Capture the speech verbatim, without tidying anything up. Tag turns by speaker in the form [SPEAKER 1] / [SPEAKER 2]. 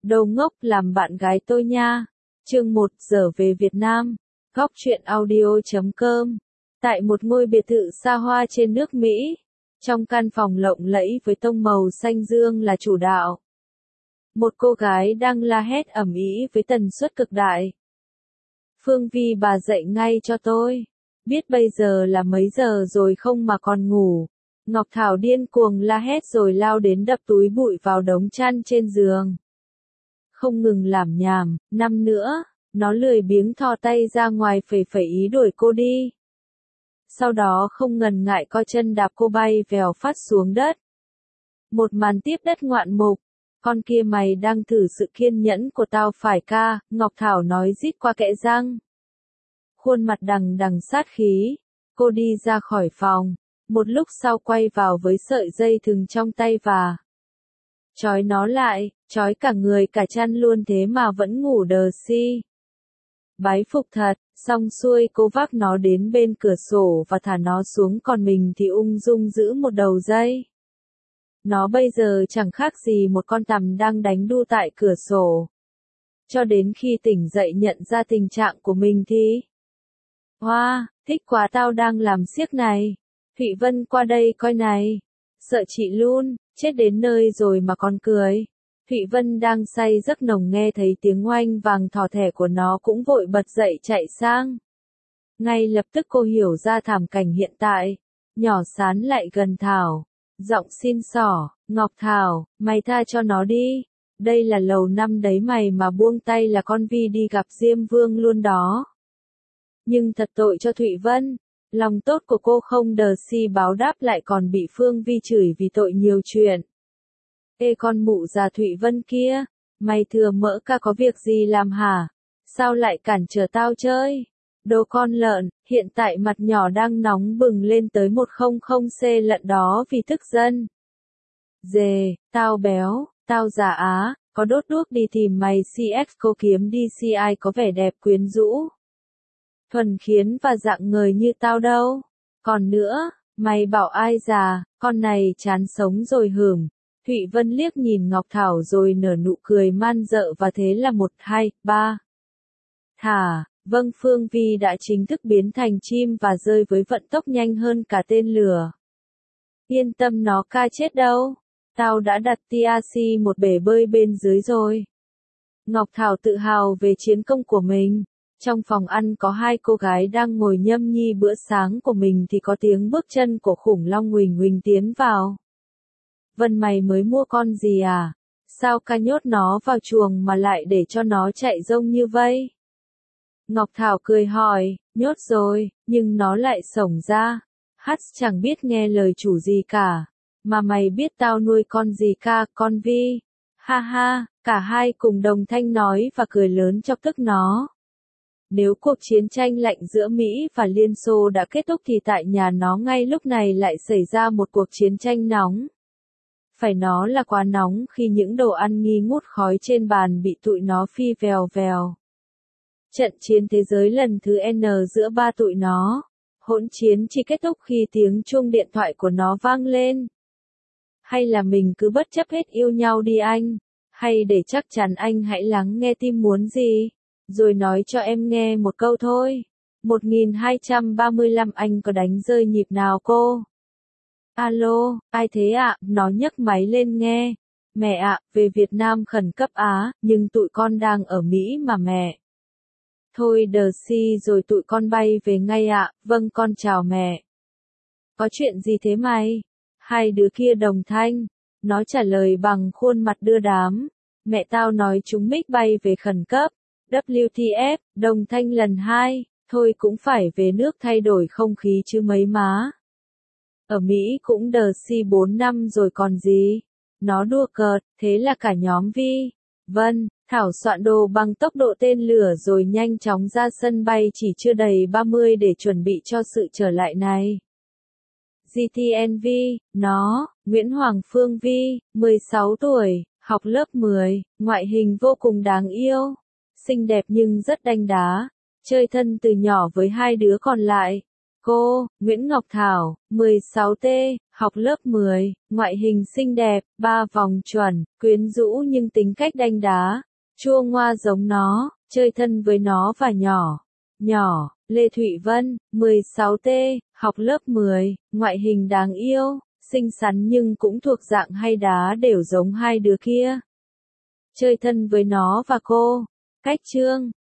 [SPEAKER 1] Đồ ngốc làm bạn gái tôi nha. Chương một giờ về Việt Nam. Góc truyện audio chấm com. Tại một ngôi biệt thự xa hoa trên nước Mỹ, trong căn phòng lộng lẫy với tông màu xanh dương là chủ đạo. Một cô gái đang la hét ầm ĩ với tần suất cực đại. Phương Vi, bà dậy ngay cho tôi. Biết bây giờ là mấy giờ rồi không mà còn ngủ. Ngọc Thảo điên cuồng la hét rồi lao đến đập túi bụi vào đống chăn trên giường. Không ngừng làm nhảm, năm nữa, nó lười biếng thò tay ra ngoài phẩy phẩy ý đuổi cô đi. Sau đó không ngần ngại co chân đạp cô bay vèo phát xuống đất. Một màn tiếp đất ngoạn mục. Con kia, mày đang thử sự kiên nhẫn của tao phải ca, Ngọc Thảo nói rít qua kẽ răng. Khuôn mặt đằng đằng sát khí, cô đi ra khỏi phòng, một lúc sau quay vào với sợi dây thừng trong tay và trói nó lại, trói cả người cả chăn luôn thế mà vẫn ngủ đờ si. Bái phục thật, xong xuôi cô vác nó đến bên cửa sổ và thả nó xuống, còn mình thì ung dung giữ một đầu dây. Nó bây giờ chẳng khác gì một con tằm đang đánh đu tại cửa sổ. Cho đến khi tỉnh dậy nhận ra tình trạng của mình thì Hoa, wow, thích quá, tao đang làm xiếc này. Thụy Vân qua đây coi này. Sợ chị luôn, chết đến nơi rồi mà còn cười. Thụy Vân đang say giấc nồng nghe thấy tiếng oanh vàng thỏ thẻ của nó cũng vội bật dậy chạy sang. Ngay lập tức cô hiểu ra thảm cảnh hiện tại. Nhỏ sán lại gần Thảo. Giọng xin xỏ, Ngọc Thảo, mày tha cho nó đi. Đây là lầu năm đấy, mày mà buông tay là con Vi đi gặp Diêm Vương luôn đó. Nhưng thật tội cho Thụy Vân. Lòng tốt của cô không đờ si báo đáp lại còn bị Phương Vi chửi vì tội nhiều chuyện. Ê con mụ già Thụy Vân kia, mày thừa mỡ ca có việc gì làm hả? Sao lại cản trở tao chơi? Đồ con lợn, hiện tại mặt nhỏ đang nóng bừng lên tới một trăm C lận đó vì tức giận. Dề, tao béo, tao già á, có đốt đuốc đi tìm mày xê ích cô kiếm đi xê i có vẻ đẹp quyến rũ. Thuần khiến và dạng người như tao đâu. Còn nữa, mày bảo ai già, con này chán sống rồi hửm. Thụy Vân liếc nhìn Ngọc Thảo rồi nở nụ cười man dợ và thế là một, hai, ba. Thả, vâng, Phương Vi đã chính thức biến thành chim và rơi với vận tốc nhanh hơn cả tên lửa. Yên tâm, nó ca chết đâu. Tao đã đặt tê rờ xê một bể bơi bên dưới rồi. Ngọc Thảo tự hào về chiến công của mình. Trong phòng ăn có hai cô gái đang ngồi nhâm nhi bữa sáng của mình thì có tiếng bước chân của khủng long Huỳnh Huỳnh tiến vào. Vân, mày mới mua con gì à? Sao ca nhốt nó vào chuồng mà lại để cho nó chạy rông như vây? Ngọc Thảo cười hỏi, nhốt rồi, nhưng nó lại xổng ra. Hắt chẳng biết nghe lời chủ gì cả. Mà mày biết tao nuôi con gì ca, con Vi? Ha ha, cả hai cùng đồng thanh nói và cười lớn chọc tức nó. Nếu cuộc chiến tranh lạnh giữa Mỹ và Liên Xô đã kết thúc thì tại nhà nó ngay lúc này lại xảy ra một cuộc chiến tranh nóng. Phải nó là quá nóng khi những đồ ăn nghi ngút khói trên bàn bị tụi nó phi vèo vèo. Trận chiến thế giới lần thứ N giữa ba tụi nó. Hỗn chiến chỉ kết thúc khi tiếng chuông điện thoại của nó vang lên. Hay là mình cứ bất chấp hết yêu nhau đi anh? Hay để chắc chắn anh hãy lắng nghe tim muốn gì? Rồi nói cho em nghe một câu thôi. một nghìn hai trăm ba mươi lăm anh có đánh rơi nhịp nào cô? Alo, ai thế ạ? Nó nhấc máy lên nghe. Mẹ ạ, về Việt Nam khẩn cấp á, nhưng tụi con đang ở Mỹ mà mẹ. Thôi đờ si rồi, tụi con bay về ngay ạ. Vâng, con chào mẹ. Có chuyện gì thế mày? Hai đứa kia đồng thanh. Nó trả lời bằng khuôn mặt đưa đám. Mẹ tao nói chúng mic bay về khẩn cấp. vê kép tê ép, đồng thanh lần hai, thôi cũng phải về nước thay đổi không khí chứ mấy má. Ở Mỹ cũng đờ si bốn năm rồi còn gì. Nó đùa cợt, thế là cả nhóm Vi, Vân, Thảo soạn đồ bằng tốc độ tên lửa rồi nhanh chóng ra sân bay chỉ chưa đầy ba mươi để chuẩn bị cho sự trở lại này. giê tê en vê, nó, Nguyễn Hoàng Phương Vi, mười sáu tuổi, học lớp mười, ngoại hình vô cùng đáng yêu. Xinh đẹp nhưng rất đanh đá, chơi thân từ nhỏ với hai đứa còn lại. Cô, Nguyễn Ngọc Thảo, mười sáu T, học lớp mười, ngoại hình xinh đẹp, ba vòng chuẩn, quyến rũ nhưng tính cách đanh đá, chua ngoa giống nó, chơi thân với nó và nhỏ. Nhỏ, Lê Thụy Vân, mười sáu T, học lớp mười, ngoại hình đáng yêu, xinh xắn nhưng cũng thuộc dạng hay đá đều giống hai đứa kia. Chơi thân với nó và cô. Cách chương